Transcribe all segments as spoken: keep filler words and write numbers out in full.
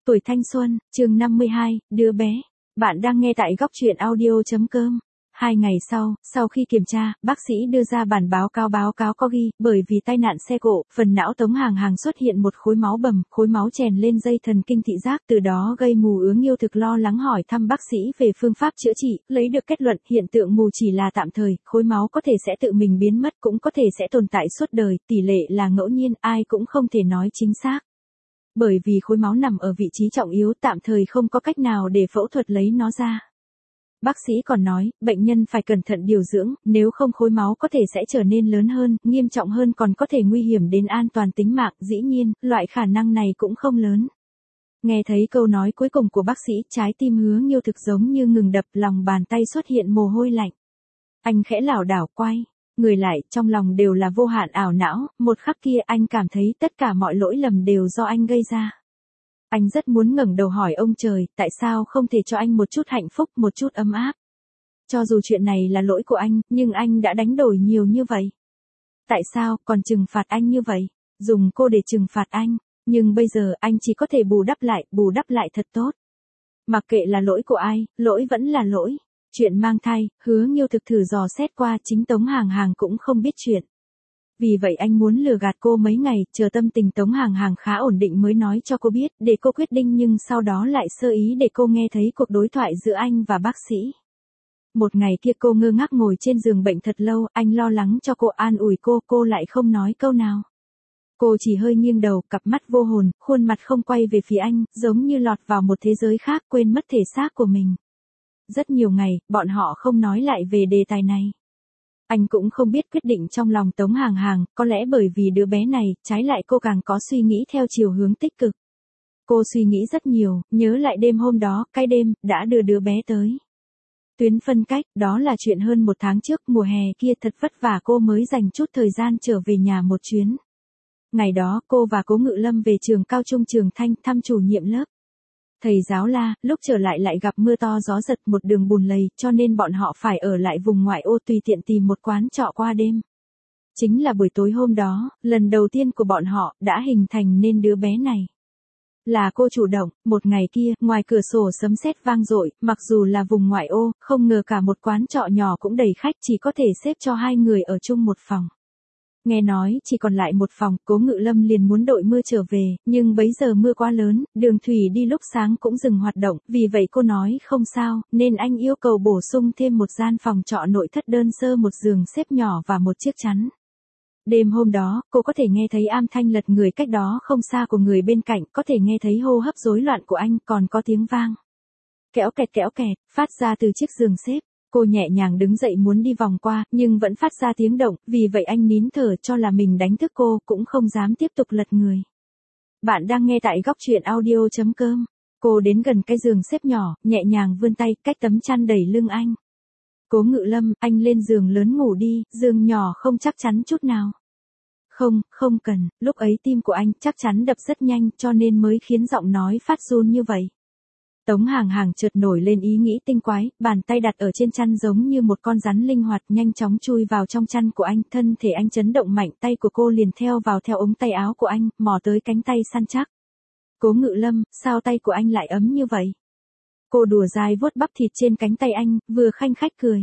Tuổi thanh xuân, chương năm mươi hai, đứa bé. Bạn đang nghe tại góc truyện audio.com. Hai ngày sau, sau khi kiểm tra, bác sĩ đưa ra bản báo cáo báo cáo có ghi, bởi vì tai nạn xe cộ, phần não Tống Hàng Hàng xuất hiện một khối máu bầm, khối máu chèn lên dây thần kinh thị giác, từ đó gây mù ứ. Nghiêu Thực lo lắng hỏi thăm bác sĩ về phương pháp chữa trị, lấy được kết luận hiện tượng mù chỉ là tạm thời, khối máu có thể sẽ tự mình biến mất, cũng có thể sẽ tồn tại suốt đời, tỷ lệ là ngẫu nhiên, ai cũng không thể nói chính xác. Bởi vì khối máu nằm ở vị trí trọng yếu, tạm thời không có cách nào để phẫu thuật lấy nó ra. Bác sĩ còn nói, bệnh nhân phải cẩn thận điều dưỡng, nếu không khối máu có thể sẽ trở nên lớn hơn, nghiêm trọng hơn, còn có thể nguy hiểm đến an toàn tính mạng. Dĩ nhiên, loại khả năng này cũng không lớn. Nghe thấy câu nói cuối cùng của bác sĩ, trái tim Hứa Nghiêu Thực giống như ngừng đập, lòng bàn tay xuất hiện mồ hôi lạnh. Anh khẽ lảo đảo quay người lại, trong lòng đều là vô hạn ảo não. Một khắc kia anh cảm thấy tất cả mọi lỗi lầm đều do anh gây ra. Anh rất muốn ngẩng đầu hỏi ông trời, tại sao không thể cho anh một chút hạnh phúc, một chút ấm áp. Cho dù chuyện này là lỗi của anh, nhưng anh đã đánh đổi nhiều như vậy. Tại sao còn trừng phạt anh như vậy? Dùng cô để trừng phạt anh. Nhưng bây giờ anh chỉ có thể bù đắp lại, bù đắp lại thật tốt. Mặc kệ là lỗi của ai, lỗi vẫn là lỗi. Chuyện mang thai, Hứa Nghiêu Thực thử dò xét qua, chính Tống Hàng Hàng cũng không biết chuyện. Vì vậy anh muốn lừa gạt cô mấy ngày, chờ tâm tình Tống Hàng Hàng khá ổn định mới nói cho cô biết, để cô quyết định, nhưng sau đó lại sơ ý để cô nghe thấy cuộc đối thoại giữa anh và bác sĩ. Một ngày kia cô ngơ ngác ngồi trên giường bệnh thật lâu, anh lo lắng cho cô, an ủi cô, cô lại không nói câu nào. Cô chỉ hơi nghiêng đầu, cặp mắt vô hồn, khuôn mặt không quay về phía anh, giống như lọt vào một thế giới khác, quên mất thể xác của mình. Rất nhiều ngày, bọn họ không nói lại về đề tài này. Anh cũng không biết quyết định trong lòng Tống Hàng Hàng, có lẽ bởi vì đứa bé này, trái lại cô càng có suy nghĩ theo chiều hướng tích cực. Cô suy nghĩ rất nhiều, nhớ lại đêm hôm đó, cái đêm, đã đưa đứa bé tới. Tuyến phân cách, đó là chuyện hơn một tháng trước, mùa hè kia thật vất vả cô mới dành chút thời gian trở về nhà một chuyến. Ngày đó, cô và Cố Ngự Lâm về trường cao trung Trường Thanh thăm chủ nhiệm lớp. Thầy giáo la, lúc trở lại lại gặp mưa to gió giật, một đường bùn lầy, cho nên bọn họ phải ở lại vùng ngoại ô tùy tiện tìm một quán trọ qua đêm. Chính là buổi tối hôm đó, lần đầu tiên của bọn họ, đã hình thành nên đứa bé này. Là cô chủ động, một ngày kia, ngoài cửa sổ sấm sét vang dội, mặc dù là vùng ngoại ô, không ngờ cả một quán trọ nhỏ cũng đầy khách, chỉ có thể xếp cho hai người ở chung một phòng. Nghe nói chỉ còn lại một phòng, Cố Ngự Lâm liền muốn đội mưa trở về, nhưng bấy giờ mưa quá lớn, đường thủy đi lúc sáng cũng dừng hoạt động, vì vậy cô nói không sao, nên anh yêu cầu bổ sung thêm một gian phòng trọ nội thất đơn sơ, một giường xếp nhỏ và một chiếc chắn. Đêm hôm đó, cô có thể nghe thấy am thanh lật người cách đó không xa của người bên cạnh, có thể nghe thấy hô hấp rối loạn của anh, còn có tiếng vang kéo kẹt kéo kẹt, phát ra từ chiếc giường xếp. Cô nhẹ nhàng đứng dậy muốn đi vòng qua, nhưng vẫn phát ra tiếng động, vì vậy anh nín thở cho là mình đánh thức cô, cũng không dám tiếp tục lật người. Bạn đang nghe tại góc truyện audio.com. Cô đến gần cái giường xếp nhỏ, nhẹ nhàng vươn tay, cách tấm chăn đẩy lưng anh. Cố Ngự Lâm, anh lên giường lớn ngủ đi, giường nhỏ không chắc chắn chút nào. Không, không cần, lúc ấy tim của anh chắc chắn đập rất nhanh, cho nên mới khiến giọng nói phát run như vậy. Tống Hàng Hàng chợt nổi lên ý nghĩ tinh quái, bàn tay đặt ở trên chăn giống như một con rắn linh hoạt, nhanh chóng chui vào trong chăn của anh, thân thể anh chấn động mạnh, tay của cô liền theo vào theo ống tay áo của anh, mò tới cánh tay săn chắc. Cố Ngự Lâm, sao tay của anh lại ấm như vậy? Cô đùa dai vuốt bắp thịt trên cánh tay anh, vừa khanh khách cười.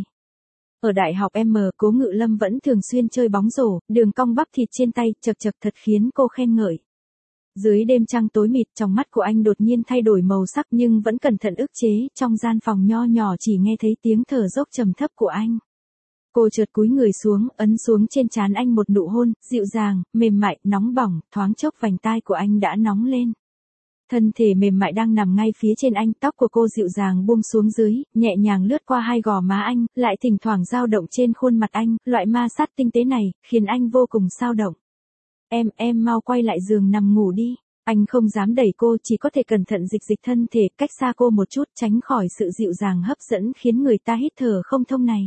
Ở đại học M, Cố Ngự Lâm vẫn thường xuyên chơi bóng rổ, đường cong bắp thịt trên tay, chật chật thật khiến cô khen ngợi. Dưới đêm trăng tối mịt, trong mắt của anh đột nhiên thay đổi màu sắc, nhưng vẫn cẩn thận ức chế, trong gian phòng nho nhỏ chỉ nghe thấy tiếng thở dốc trầm thấp của anh. Cô chợt cúi người xuống, ấn xuống trên trán anh một nụ hôn, dịu dàng, mềm mại, nóng bỏng, thoáng chốc vành tai của anh đã nóng lên. Thân thể mềm mại đang nằm ngay phía trên anh, tóc của cô dịu dàng buông xuống dưới, nhẹ nhàng lướt qua hai gò má anh, lại thỉnh thoảng dao động trên khuôn mặt anh, loại ma sát tinh tế này, khiến anh vô cùng xao động. Em, em mau quay lại giường nằm ngủ đi. Anh không dám đẩy cô, chỉ có thể cẩn thận dịch dịch thân thể, cách xa cô một chút, tránh khỏi sự dịu dàng hấp dẫn khiến người ta hít thở không thông này.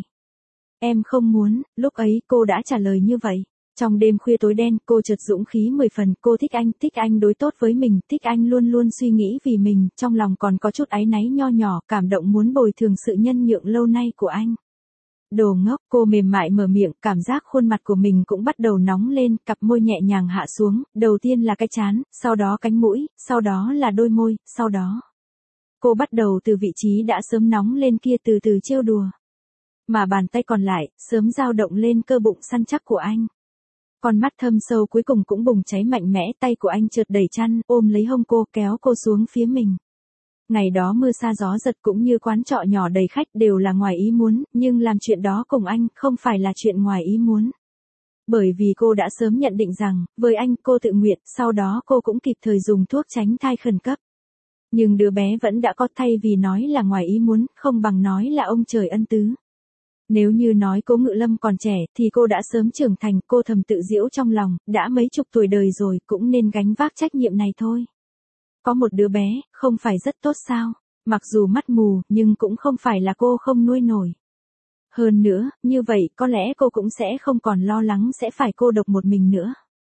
Em không muốn, lúc ấy cô đã trả lời như vậy. Trong đêm khuya tối đen, cô chợt dũng khí mười phần, cô thích anh, thích anh đối tốt với mình, thích anh luôn luôn suy nghĩ vì mình, trong lòng còn có chút áy náy nho nhỏ, cảm động muốn bồi thường sự nhân nhượng lâu nay của anh. Đồ ngốc, cô mềm mại mở miệng, cảm giác khuôn mặt của mình cũng bắt đầu nóng lên, cặp môi nhẹ nhàng hạ xuống, đầu tiên là cái trán, sau đó cánh mũi, sau đó là đôi môi, sau đó. Cô bắt đầu từ vị trí đã sớm nóng lên kia từ từ trêu đùa. Mà bàn tay còn lại, sớm dao động lên cơ bụng săn chắc của anh. Con mắt thâm sâu cuối cùng cũng bùng cháy mạnh mẽ, tay của anh trượt đẩy chăn, ôm lấy hông cô, kéo cô xuống phía mình. Ngày đó mưa sa gió giật cũng như quán trọ nhỏ đầy khách đều là ngoài ý muốn, nhưng làm chuyện đó cùng anh không phải là chuyện ngoài ý muốn. Bởi vì cô đã sớm nhận định rằng, với anh cô tự nguyện, sau đó cô cũng kịp thời dùng thuốc tránh thai khẩn cấp. Nhưng đứa bé vẫn đã có, thay vì nói là ngoài ý muốn, không bằng nói là ông trời ân tứ. Nếu như nói Cố Ngự Lâm còn trẻ thì cô đã sớm trưởng thành, cô thầm tự giễu trong lòng, đã mấy chục tuổi đời rồi cũng nên gánh vác trách nhiệm này thôi. Có một đứa bé, không phải rất tốt sao, mặc dù mắt mù nhưng cũng không phải là cô không nuôi nổi. Hơn nữa, như vậy có lẽ cô cũng sẽ không còn lo lắng sẽ phải cô độc một mình nữa.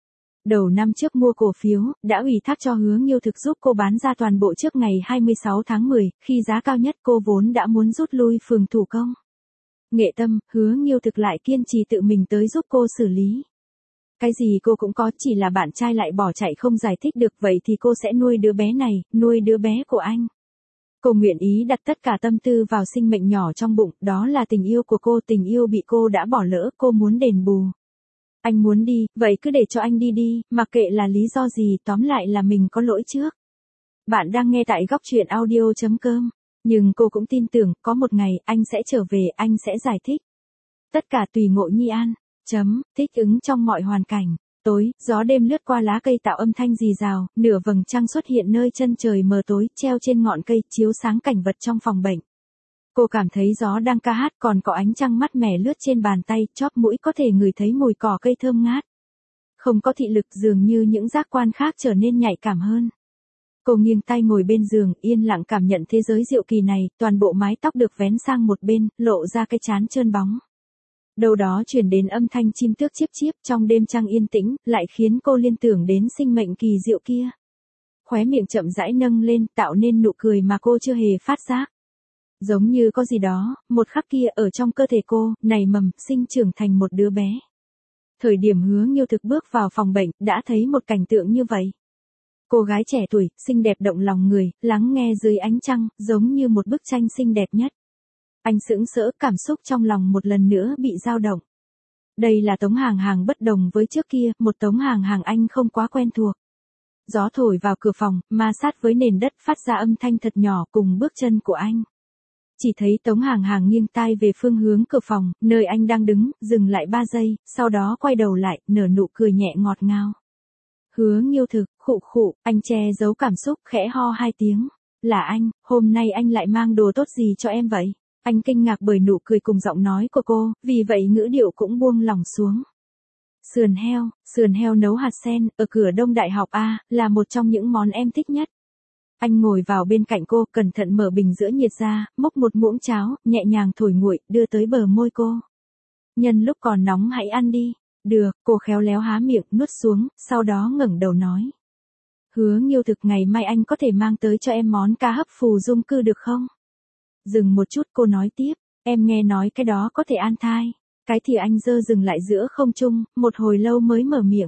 Đầu năm trước mua cổ phiếu, đã ủy thác cho Hứa Nghiêu Thực giúp cô bán ra toàn bộ trước ngày hai mươi sáu tháng mười, khi giá cao nhất cô vốn đã muốn rút lui phường thủ công. Nghệ Tâm, Hứa Nghiêu Thực lại kiên trì tự mình tới giúp cô xử lý. Cái gì cô cũng có, chỉ là bạn trai lại bỏ chạy không giải thích được, vậy thì cô sẽ nuôi đứa bé này, nuôi đứa bé của anh. Cô nguyện ý đặt tất cả tâm tư vào sinh mệnh nhỏ trong bụng, đó là tình yêu của cô, tình yêu bị cô đã bỏ lỡ, cô muốn đền bù. Anh muốn đi, vậy cứ để cho anh đi đi, mặc kệ là lý do gì, tóm lại là mình có lỗi trước. Bạn đang nghe tại góc truyện audio chấm com. Nhưng cô cũng tin tưởng, có một ngày, anh sẽ trở về, anh sẽ giải thích. Tất cả tùy ngộ nhi an. Chấm, thích ứng trong mọi hoàn cảnh. Tối, gió đêm lướt qua lá cây tạo âm thanh rì rào, nửa vầng trăng xuất hiện nơi chân trời mờ tối, treo trên ngọn cây, chiếu sáng cảnh vật trong phòng bệnh. Cô cảm thấy gió đang ca hát, còn có ánh trăng mát mẻ lướt trên bàn tay, chóp mũi có thể ngửi thấy mùi cỏ cây thơm ngát. Không có thị lực, dường như những giác quan khác trở nên nhạy cảm hơn. Cô nghiêng tay ngồi bên giường, yên lặng cảm nhận thế giới diệu kỳ này, toàn bộ mái tóc được vén sang một bên, lộ ra cái trán trơn bóng. Đâu đó truyền đến âm thanh chim tước chíp chíp trong đêm trăng yên tĩnh, lại khiến cô liên tưởng đến sinh mệnh kỳ diệu kia. Khóe miệng chậm rãi nâng lên, tạo nên nụ cười mà cô chưa hề phát giác. Giống như có gì đó, một khắc kia ở trong cơ thể cô, nảy mầm, sinh trưởng thành một đứa bé. Thời điểm Hứa Nghiêu Thực bước vào phòng bệnh, đã thấy một cảnh tượng như vậy. Cô gái trẻ tuổi, xinh đẹp động lòng người, lắng nghe dưới ánh trăng, giống như một bức tranh xinh đẹp nhất. Anh sững sỡ, cảm xúc trong lòng một lần nữa bị dao động. Đây là Tống Hàng Hàng bất đồng với trước kia, một Tống Hàng Hàng anh không quá quen thuộc. Gió thổi vào cửa phòng, ma sát với nền đất phát ra âm thanh thật nhỏ cùng bước chân của anh. Chỉ thấy Tống Hàng Hàng nghiêng tai về phương hướng cửa phòng, nơi anh đang đứng, dừng lại ba giây, sau đó quay đầu lại, nở nụ cười nhẹ ngọt ngào. Hứa Nghiêu Thực, khụ khụ, anh che giấu cảm xúc, khẽ ho hai tiếng. Là anh, hôm nay anh lại mang đồ tốt gì cho em vậy? Anh kinh ngạc bởi nụ cười cùng giọng nói của cô, vì vậy ngữ điệu cũng buông lỏng xuống. Sườn heo, sườn heo nấu hạt sen, ở cửa Đông Đại học A, là một trong những món em thích nhất. Anh ngồi vào bên cạnh cô, cẩn thận mở bình sữa nhiệt ra, múc một muỗng cháo, nhẹ nhàng thổi nguội, đưa tới bờ môi cô. Nhân lúc còn nóng hãy ăn đi. Được, cô khéo léo há miệng, nuốt xuống, sau đó ngẩng đầu nói. Hứa Nghiêu Thực, ngày mai anh có thể mang tới cho em món cá hấp phù dung cư được không? Dừng một chút cô nói tiếp, em nghe nói cái đó có thể an thai. Cái thì anh dơ dừng lại giữa không trung, một hồi lâu mới mở miệng.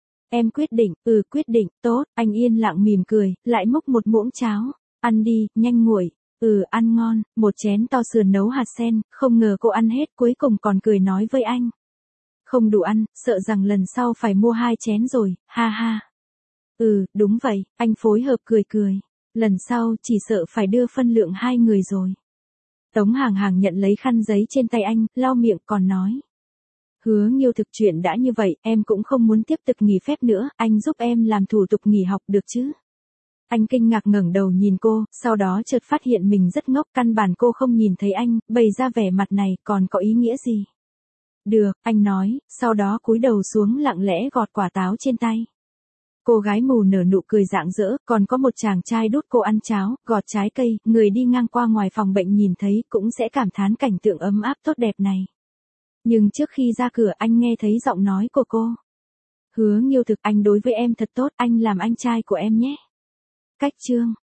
Em quyết định, ừ quyết định, tốt, anh yên lặng mỉm cười, lại múc một muỗng cháo. Ăn đi, nhanh nguội, ừ ăn ngon, một chén to sườn nấu hạt sen, không ngờ cô ăn hết cuối cùng còn cười nói với anh. Không đủ ăn, sợ rằng lần sau phải mua hai chén rồi, ha ha. Ừ, đúng vậy, anh phối hợp cười cười. Lần sau chỉ sợ phải đưa phân lượng hai người rồi. Tống Hàng Hàng nhận lấy khăn giấy trên tay anh, lau miệng còn nói. Hứa Nghiêu Thực, chuyện đã như vậy, em cũng không muốn tiếp tục nghỉ phép nữa, anh giúp em làm thủ tục nghỉ học được chứ? Anh kinh ngạc ngẩng đầu nhìn cô, sau đó chợt phát hiện mình rất ngốc, căn bản cô không nhìn thấy anh, bày ra vẻ mặt này còn có ý nghĩa gì? Được, anh nói, sau đó cúi đầu xuống lặng lẽ gọt quả táo trên tay. Cô gái mù nở nụ cười rạng rỡ, còn có một chàng trai đút cô ăn cháo, gọt trái cây, người đi ngang qua ngoài phòng bệnh nhìn thấy cũng sẽ cảm thán cảnh tượng ấm áp tốt đẹp này. Nhưng trước khi ra cửa anh nghe thấy giọng nói của cô. Hứa Nghiêu Thực, anh đối với em thật tốt, anh làm anh trai của em nhé. Cách chương